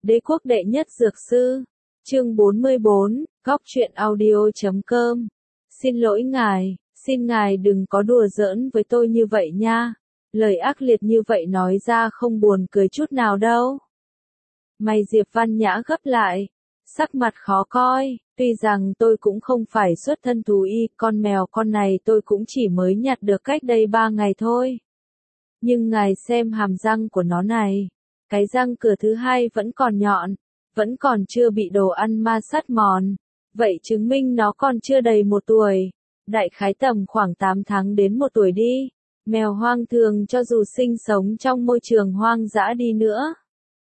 Đế quốc đệ nhất dược sư. Chương 44, góc truyện audio.com. Xin lỗi ngài, xin ngài đừng có đùa giỡn với tôi như vậy nha. Lời ác liệt như vậy nói ra không buồn cười chút nào đâu. Mày Diệp Văn Nhã gấp lại, sắc mặt khó coi, tuy rằng tôi cũng không phải xuất thân thú y, con mèo con này tôi cũng chỉ mới nhặt được cách đây 3 ngày thôi. Nhưng ngài xem hàm răng của nó này, cái răng cửa thứ hai vẫn còn nhọn, vẫn còn chưa bị đồ ăn ma sát mòn, vậy chứng minh nó còn chưa đầy 1 tuổi, đại khái tầm khoảng 8 tháng đến 1 tuổi đi. Mèo hoang thường cho dù sinh sống trong môi trường hoang dã đi nữa,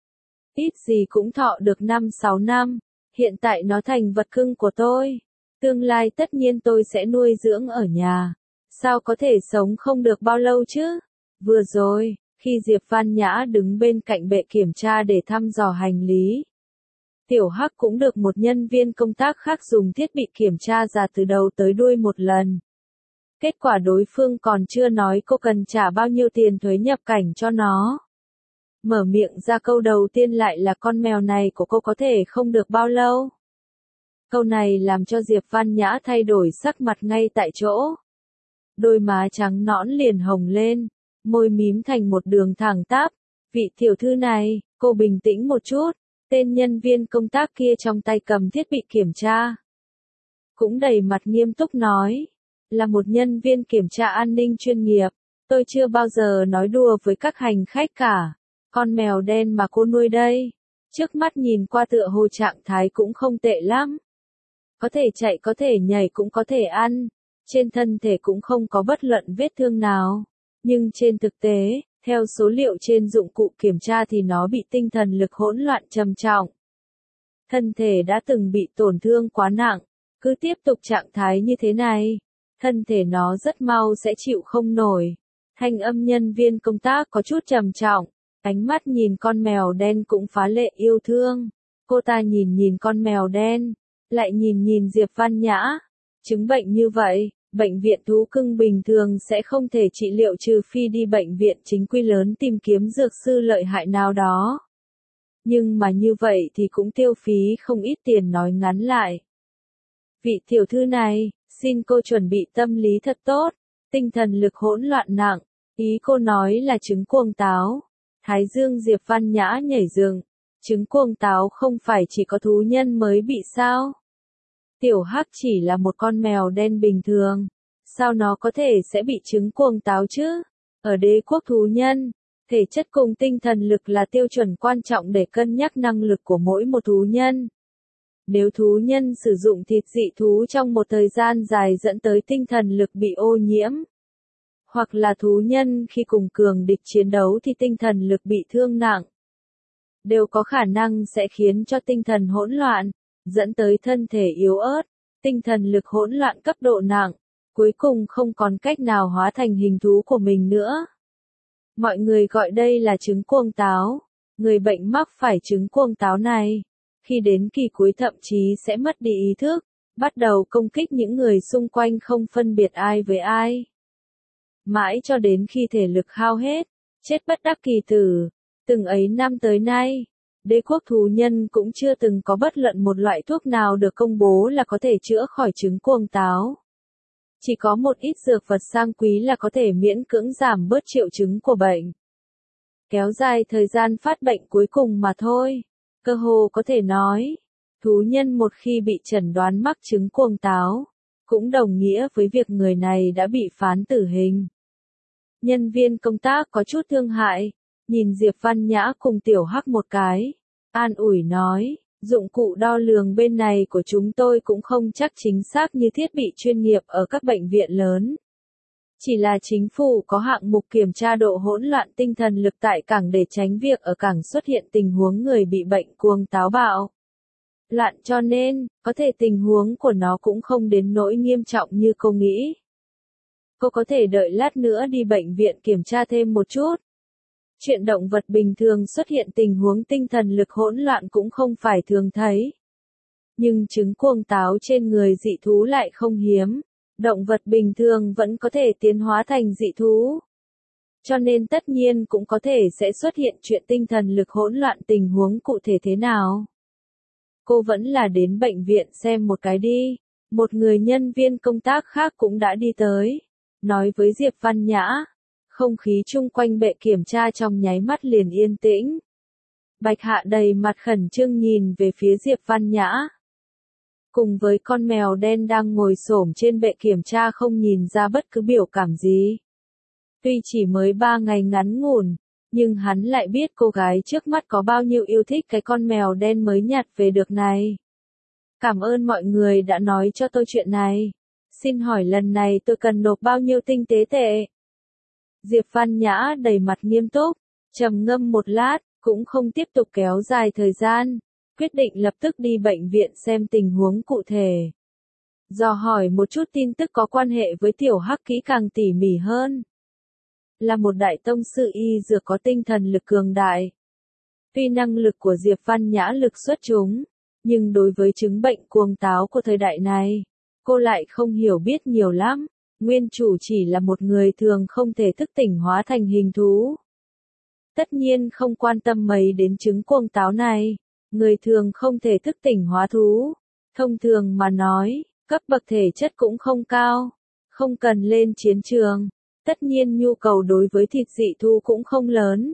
ít gì cũng thọ được 5-6 năm, hiện tại nó thành vật cưng của tôi. Tương lai tất nhiên tôi sẽ nuôi dưỡng ở nhà, sao có thể sống không được bao lâu chứ? Vừa rồi, khi Diệp Văn Nhã đứng bên cạnh bệ kiểm tra để thăm dò hành lý, Tiểu Hắc cũng được một nhân viên công tác khác dùng thiết bị kiểm tra ra từ đầu tới đuôi một lần. Kết quả đối phương còn chưa nói cô cần trả bao nhiêu tiền thuế nhập cảnh cho nó. Mở miệng ra câu đầu tiên lại là con mèo này của cô có thể không được bao lâu. Câu này làm cho Diệp Văn Nhã thay đổi sắc mặt ngay tại chỗ. Đôi má trắng nõn liền hồng lên, môi mím thành một đường thẳng tắp. Vị tiểu thư này, cô bình tĩnh một chút. Tên nhân viên công tác kia trong tay cầm thiết bị kiểm tra, cũng đầy mặt nghiêm túc nói, là một nhân viên kiểm tra an ninh chuyên nghiệp, tôi chưa bao giờ nói đùa với các hành khách cả. Con mèo đen mà cô nuôi đây, trước mắt nhìn qua tựa hồ trạng thái cũng không tệ lắm. Có thể chạy, có thể nhảy, cũng có thể ăn, trên thân thể cũng không có bất luận vết thương nào. Nhưng trên thực tế, theo số liệu trên dụng cụ kiểm tra thì nó bị tinh thần lực hỗn loạn trầm trọng. Thân thể đã từng bị tổn thương quá nặng, cứ tiếp tục trạng thái như thế này, thân thể nó rất mau sẽ chịu không nổi. Thanh âm nhân viên công tác có chút trầm trọng, ánh mắt nhìn con mèo đen cũng phá lệ yêu thương. Cô ta nhìn con mèo đen, lại nhìn Diệp Văn Nhã. Chứng bệnh như vậy, bệnh viện thú cưng bình thường sẽ không thể trị liệu trừ phi đi bệnh viện chính quy lớn tìm kiếm dược sư lợi hại nào đó. Nhưng mà như vậy thì cũng tiêu phí không ít tiền. Nói ngắn lại, vị tiểu thư này, xin cô chuẩn bị tâm lý thật tốt, tinh thần lực hỗn loạn nặng, ý cô nói là chứng cuồng táo. Thái dương Diệp Văn Nhã nhảy dựng, chứng cuồng táo không phải chỉ có thú nhân mới bị sao? Tiểu Hắc chỉ là một con mèo đen bình thường, sao nó có thể sẽ bị chứng cuồng táo chứ? Ở đế quốc thú nhân, thể chất cùng tinh thần lực là tiêu chuẩn quan trọng để cân nhắc năng lực của mỗi một thú nhân. Nếu thú nhân sử dụng thịt dị thú trong một thời gian dài dẫn tới tinh thần lực bị ô nhiễm, hoặc là thú nhân khi cùng cường địch chiến đấu thì tinh thần lực bị thương nặng, đều có khả năng sẽ khiến cho tinh thần hỗn loạn, dẫn tới thân thể yếu ớt, tinh thần lực hỗn loạn cấp độ nặng, cuối cùng không còn cách nào hóa thành hình thú của mình nữa. Mọi người gọi đây là chứng cuồng táo. Người bệnh mắc phải chứng cuồng táo này, khi đến kỳ cuối thậm chí sẽ mất đi ý thức, bắt đầu công kích những người xung quanh không phân biệt ai với ai. Mãi cho đến khi thể lực hao hết, chết bất đắc kỳ tử. Từng ấy năm tới nay, đế quốc thú nhân cũng chưa từng có bất luận một loại thuốc nào được công bố là có thể chữa khỏi chứng cuồng táo. Chỉ có một ít dược vật sang quý là có thể miễn cưỡng giảm bớt triệu chứng của bệnh, kéo dài thời gian phát bệnh cuối cùng mà thôi. Cơ hồ có thể nói, thú nhân một khi bị chẩn đoán mắc chứng cuồng táo, cũng đồng nghĩa với việc người này đã bị phán tử hình. Nhân viên công tác có chút thương hại, nhìn Diệp Văn Nhã cùng Tiểu Hắc một cái, an ủi nói, dụng cụ đo lường bên này của chúng tôi cũng không chắc chính xác như thiết bị chuyên nghiệp ở các bệnh viện lớn. Chỉ là chính phủ có hạng mục kiểm tra độ hỗn loạn tinh thần lực tại cảng để tránh việc ở cảng xuất hiện tình huống người bị bệnh cuồng táo bạo loạn, cho nên, có thể tình huống của nó cũng không đến nỗi nghiêm trọng như cô nghĩ. Cô có thể đợi lát nữa đi bệnh viện kiểm tra thêm một chút. Chuyện động vật bình thường xuất hiện tình huống tinh thần lực hỗn loạn cũng không phải thường thấy. Nhưng chứng cuồng táo trên người dị thú lại không hiếm. Động vật bình thường vẫn có thể tiến hóa thành dị thú. Cho nên tất nhiên cũng có thể sẽ xuất hiện chuyện tinh thần lực hỗn loạn, tình huống cụ thể thế nào. Cô vẫn là đến bệnh viện xem một cái đi. Một người nhân viên công tác khác cũng đã đi tới, nói với Diệp Văn Nhã. Không khí chung quanh bệ kiểm tra trong nháy mắt liền yên tĩnh. Bạch Hạ đầy mặt khẩn trương nhìn về phía Diệp Văn Nhã. Cùng với con mèo đen đang ngồi xổm trên bệ kiểm tra không nhìn ra bất cứ biểu cảm gì. Tuy chỉ mới 3 ngày ngắn ngủn, nhưng hắn lại biết cô gái trước mắt có bao nhiêu yêu thích cái con mèo đen mới nhặt về được này. Cảm ơn mọi người đã nói cho tôi chuyện này. Xin hỏi lần này tôi cần nộp bao nhiêu tinh tế tệ? Diệp Văn Nhã đầy mặt nghiêm túc, trầm ngâm một lát, cũng không tiếp tục kéo dài thời gian, quyết định lập tức đi bệnh viện xem tình huống cụ thể. Dò hỏi một chút tin tức có quan hệ với Tiểu Hắc kỹ càng tỉ mỉ hơn. Là một đại tông sư y dược có tinh thần lực cường đại. Tuy năng lực của Diệp Văn Nhã lực xuất chúng, nhưng đối với chứng bệnh cuồng táo của thời đại này, cô lại không hiểu biết nhiều lắm. Nguyên chủ chỉ là một người thường không thể thức tỉnh hóa thành hình thú. Tất nhiên không quan tâm mấy đến chứng cuồng táo này. Người thường không thể thức tỉnh hóa thú. Thông thường mà nói, cấp bậc thể chất cũng không cao. Không cần lên chiến trường. Tất nhiên nhu cầu đối với thịt dị thú cũng không lớn.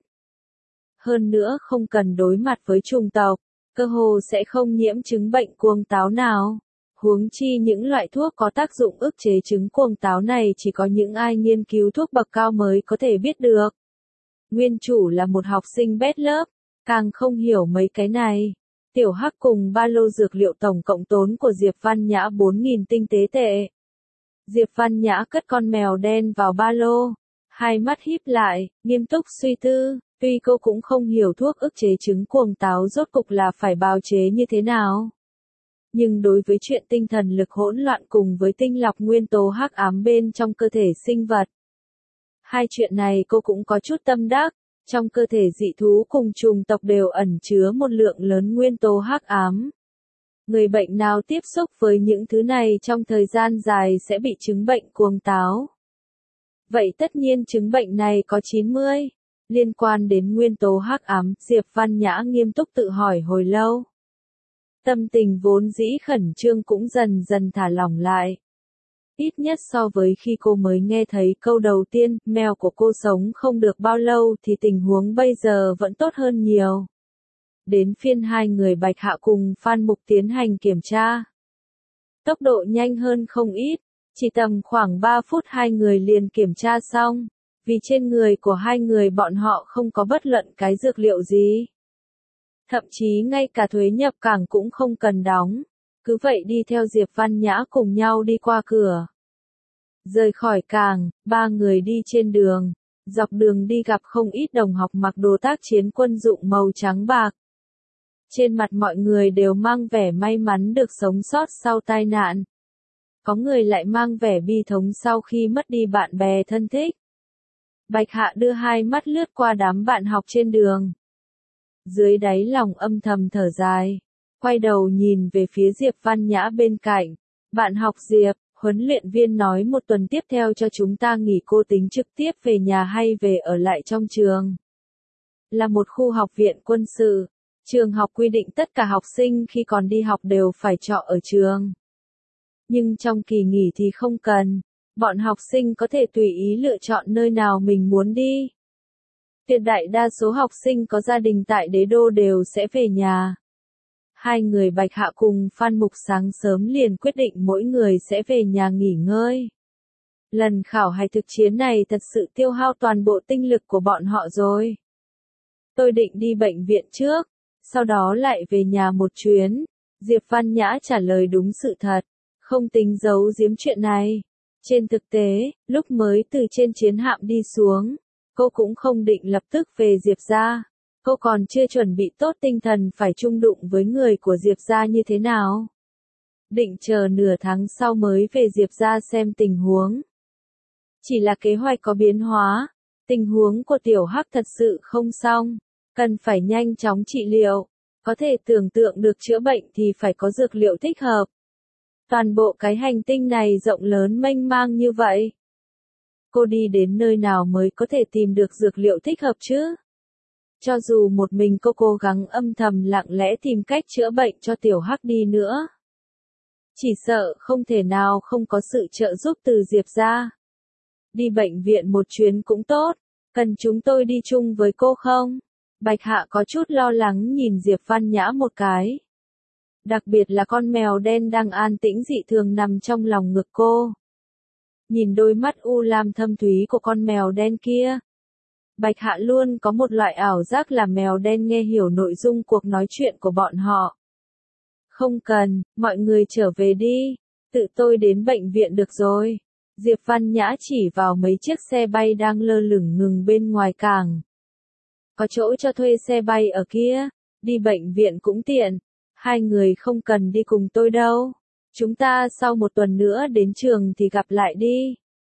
Hơn nữa không cần đối mặt với chủng tộc, cơ hồ sẽ không nhiễm chứng bệnh cuồng táo nào. Huống chi những loại thuốc có tác dụng ức chế chứng cuồng táo này chỉ có những ai nghiên cứu thuốc bậc cao mới có thể biết được. Nguyên chủ là một học sinh bét lớp, càng không hiểu mấy cái này. Tiểu Hắc cùng ba lô dược liệu tổng cộng tốn của Diệp Văn Nhã 4.000 tinh tế tệ. Diệp Văn Nhã cất con mèo đen vào ba lô, hai mắt híp lại, nghiêm túc suy tư. Tuy cô cũng không hiểu thuốc ức chế chứng cuồng táo rốt cục là phải bào chế như thế nào. Nhưng đối với chuyện tinh thần lực hỗn loạn cùng với tinh lọc nguyên tố hắc ám bên trong cơ thể sinh vật. Hai chuyện này cô cũng có chút tâm đắc, trong cơ thể dị thú cùng chủng tộc đều ẩn chứa một lượng lớn nguyên tố hắc ám. Người bệnh nào tiếp xúc với những thứ này trong thời gian dài sẽ bị chứng bệnh cuồng táo. Vậy tất nhiên chứng bệnh này có 90. Liên quan đến nguyên tố hắc ám, Diệp Văn Nhã nghiêm túc tự hỏi hồi lâu. Tâm tình vốn dĩ khẩn trương cũng dần dần thả lỏng lại. Ít nhất so với khi cô mới nghe thấy câu đầu tiên, mèo của cô sống không được bao lâu thì tình huống bây giờ vẫn tốt hơn nhiều. Đến phiên hai người Bạch Hạ cùng Phan Mục tiến hành kiểm tra. Tốc độ nhanh hơn không ít, chỉ tầm khoảng 3 phút hai người liền kiểm tra xong, vì trên người của hai người bọn họ không có bất luận cái dược liệu gì. Thậm chí ngay cả thuế nhập cảng cũng không cần đóng. Cứ vậy đi theo Diệp Văn Nhã cùng nhau đi qua cửa. Rời khỏi cảng, ba người đi trên đường. Dọc đường đi gặp không ít đồng học mặc đồ tác chiến quân dụng màu trắng bạc. Trên mặt mọi người đều mang vẻ may mắn được sống sót sau tai nạn. Có người lại mang vẻ bi thống sau khi mất đi bạn bè thân thích. Bạch Hạ đưa hai mắt lướt qua đám bạn học trên đường. Dưới đáy lòng âm thầm thở dài, quay đầu nhìn về phía Diệp Văn Nhã bên cạnh. Bạn học Diệp, huấn luyện viên nói một tuần tiếp theo cho chúng ta nghỉ, cô tính trực tiếp về nhà hay về ở lại trong trường? Là một khu học viện quân sự, trường học quy định tất cả học sinh khi còn đi học đều phải trọ ở trường. Nhưng trong kỳ nghỉ thì không cần, bọn học sinh có thể tùy ý lựa chọn nơi nào mình muốn đi. Tuyệt đại đa số học sinh có gia đình tại đế đô đều sẽ về nhà. Hai người Bạch Hạ cùng Phan Mục sáng sớm liền quyết định mỗi người sẽ về nhà nghỉ ngơi. Lần khảo hạch thực chiến này thật sự tiêu hao toàn bộ tinh lực của bọn họ rồi. Tôi định đi bệnh viện trước, sau đó lại về nhà một chuyến. Diệp Văn Nhã trả lời đúng sự thật, không tính giấu giếm chuyện này. Trên thực tế, lúc mới từ trên chiến hạm đi xuống, cô cũng không định lập tức về Diệp gia. Cô còn chưa chuẩn bị tốt tinh thần phải chung đụng với người của Diệp gia như thế nào. Định chờ nửa tháng sau mới về Diệp gia xem tình huống. Chỉ là kế hoạch có biến hóa, tình huống của Tiểu Hắc thật sự không xong, cần phải nhanh chóng trị liệu. Có thể tưởng tượng được chữa bệnh thì phải có dược liệu thích hợp. Toàn bộ cái hành tinh này rộng lớn mênh mang như vậy. Cô đi đến nơi nào mới có thể tìm được dược liệu thích hợp chứ? Cho dù một mình cô cố gắng âm thầm lặng lẽ tìm cách chữa bệnh cho tiểu Hắc đi nữa, chỉ sợ không thể nào không có sự trợ giúp từ Diệp gia. Đi bệnh viện một chuyến cũng tốt, cần chúng tôi đi chung với cô không? Bạch Hạ có chút lo lắng nhìn Diệp Văn Nhã một cái. Đặc biệt là con mèo đen đang an tĩnh dị thường nằm trong lòng ngực cô. Nhìn đôi mắt u lam thâm thúy của con mèo đen kia, Bạch Hạ luôn có một loại ảo giác là mèo đen nghe hiểu nội dung cuộc nói chuyện của bọn họ. Không cần, mọi người trở về đi, tự tôi đến bệnh viện được rồi. Diệp Văn Nhã chỉ vào mấy chiếc xe bay đang lơ lửng ngừng bên ngoài cảng. Có chỗ cho thuê xe bay ở kia, đi bệnh viện cũng tiện, hai người không cần đi cùng tôi đâu. Chúng ta sau một tuần nữa đến trường thì gặp lại đi.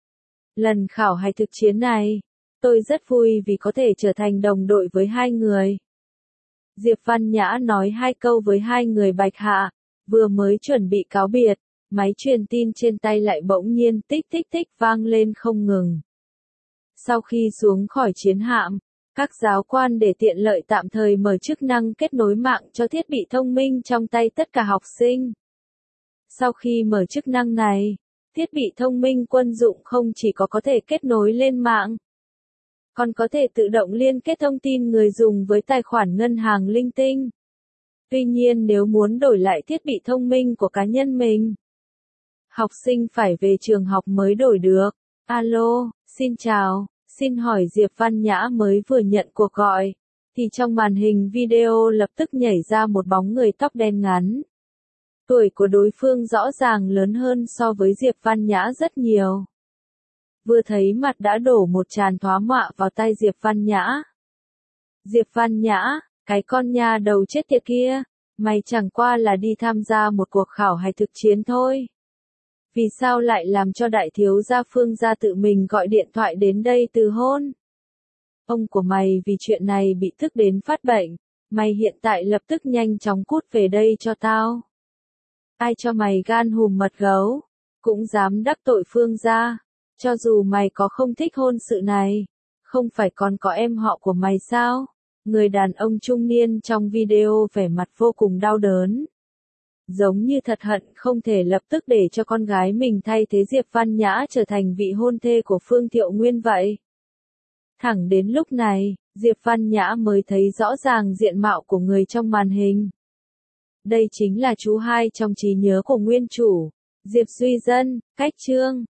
Lần khảo hạch thực chiến này, tôi rất vui vì có thể trở thành đồng đội với hai người. Diệp Văn Nhã nói hai câu với hai người Bạch Hạ, vừa mới chuẩn bị cáo biệt, máy truyền tin trên tay lại bỗng nhiên tích tích tích vang lên không ngừng. Sau khi xuống khỏi chiến hạm, các giáo quan để tiện lợi tạm thời mở chức năng kết nối mạng cho thiết bị thông minh trong tay tất cả học sinh. Sau khi mở chức năng này, thiết bị thông minh quân dụng không chỉ có thể kết nối lên mạng, còn có thể tự động liên kết thông tin người dùng với tài khoản ngân hàng linh tinh. Tuy nhiên nếu muốn đổi lại thiết bị thông minh của cá nhân mình, học sinh phải về trường học mới đổi được. Alo, xin chào, xin hỏi Diệp Văn Nhã mới vừa nhận cuộc gọi, thì trong màn hình video lập tức nhảy ra một bóng người tóc đen ngắn. Tuổi của đối phương rõ ràng lớn hơn so với Diệp Văn Nhã rất nhiều. Vừa thấy mặt đã đổ một tràng thoá mạ vào tay Diệp Văn Nhã. Diệp Văn Nhã, cái con nha đầu chết tiệt kia, mày chẳng qua là đi tham gia một cuộc khảo hạch thực chiến thôi. Vì sao lại làm cho đại thiếu gia Phương gia tự mình gọi điện thoại đến đây từ hôn? Ông của mày vì chuyện này bị tức đến phát bệnh, mày hiện tại lập tức nhanh chóng cút về đây cho tao. Ai cho mày gan hùm mật gấu, cũng dám đắc tội Phương gia, cho dù mày có không thích hôn sự này, không phải còn có em họ của mày sao? Người đàn ông trung niên trong video vẻ mặt vô cùng đau đớn. Giống như thật hận không thể lập tức để cho con gái mình thay thế Diệp Văn Nhã trở thành vị hôn thê của Phương Thiệu Nguyên vậy. Thẳng đến lúc này, Diệp Văn Nhã mới thấy rõ ràng diện mạo của người trong màn hình. Đây chính là chú hai trong trí nhớ của nguyên chủ, Diệp Duy Dân, Cách Chương.